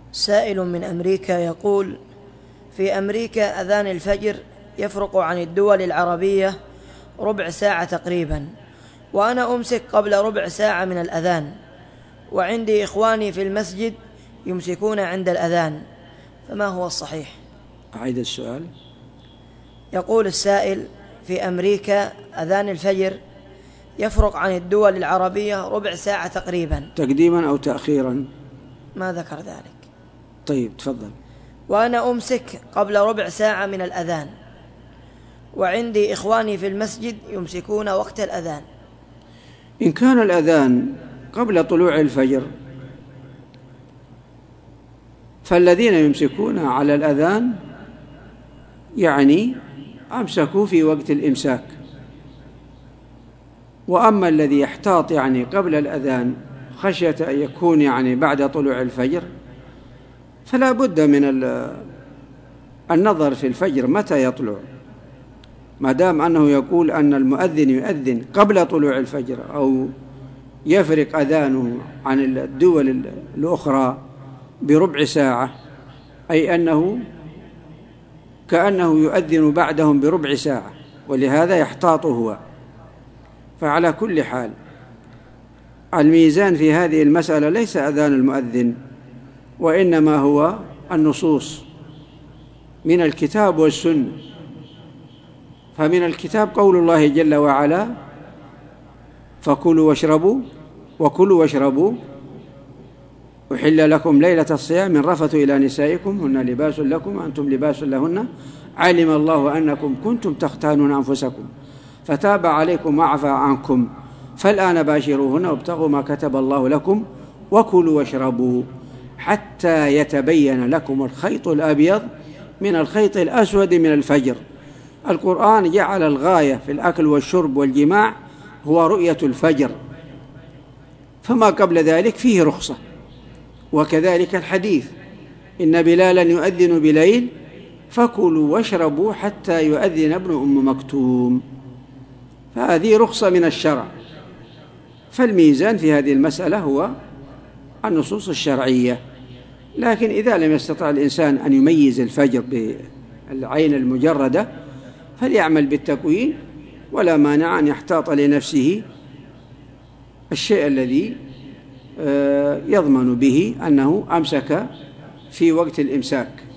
سائل من أمريكا يقول: في أمريكا أذان الفجر يفرق عن الدول العربية ربع ساعة تقريبا، وأنا أمسك قبل ربع ساعة من الأذان، وعندي إخواني في المسجد يمسكون عند الأذان، فما هو الصحيح؟ أعيد السؤال. يقول السائل: في أمريكا أذان الفجر يفرق عن الدول العربية ربع ساعة تقريبا، تقديما أو تأخيرا؟ ما ذكر ذلك. طيب تفضل. وأنا أمسك قبل ربع ساعة من الأذان، وعندي إخواني في المسجد يمسكون وقت الأذان. إن كان الأذان قبل طلوع الفجر فالذين يمسكون على الأذان يعني أمسكوا في وقت الإمساك، وأما الذي يحتاط يعني قبل الأذان خشية أن يكون يعني بعد طلوع الفجر فلا بد من النظر في الفجر متى يطلع، ما دام أنه يقول أن المؤذن يؤذن قبل طلوع الفجر أو يفرق أذانه عن الدول الأخرى بربع ساعة، أي أنه كأنه يؤذن بعدهم بربع ساعة، ولهذا يحتاط هو. فعلى كل حال الميزان في هذه المسألة ليس أذان المؤذن، وإنما هو النصوص من الكتاب والسنة. فمن الكتاب قول الله جل وعلا: فكلوا واشربوا أحل لكم ليلة الصيام الرفث إلى نسائكم هن لباس لكم وأنتم لباس لهن علم الله أنكم كنتم تختانون أنفسكم فتاب عليكم وعفى عنكم فالآن باشروهن وابتغوا ما كتب الله لكم وكلوا واشربوا حتى يتبين لكم الخيط الأبيض من الخيط الأسود من الفجر. القرآن جعل الغاية في الأكل والشرب والجماع هو رؤية الفجر، فما قبل ذلك فيه رخصة. وكذلك الحديث: إن بلالا يؤذن بليل فكلوا واشربوا حتى يؤذن ابن أم مكتوم، فهذه رخصة من الشرع. فالميزان في هذه المسألة هو النصوص الشرعية. لكن إذا لم يستطع الإنسان أن يميز الفجر بالعين المجردة فليعمل بالتكوين، ولا مانع أن يحتاط لنفسه الشيء الذي يضمن به أنه أمسك في وقت الإمساك.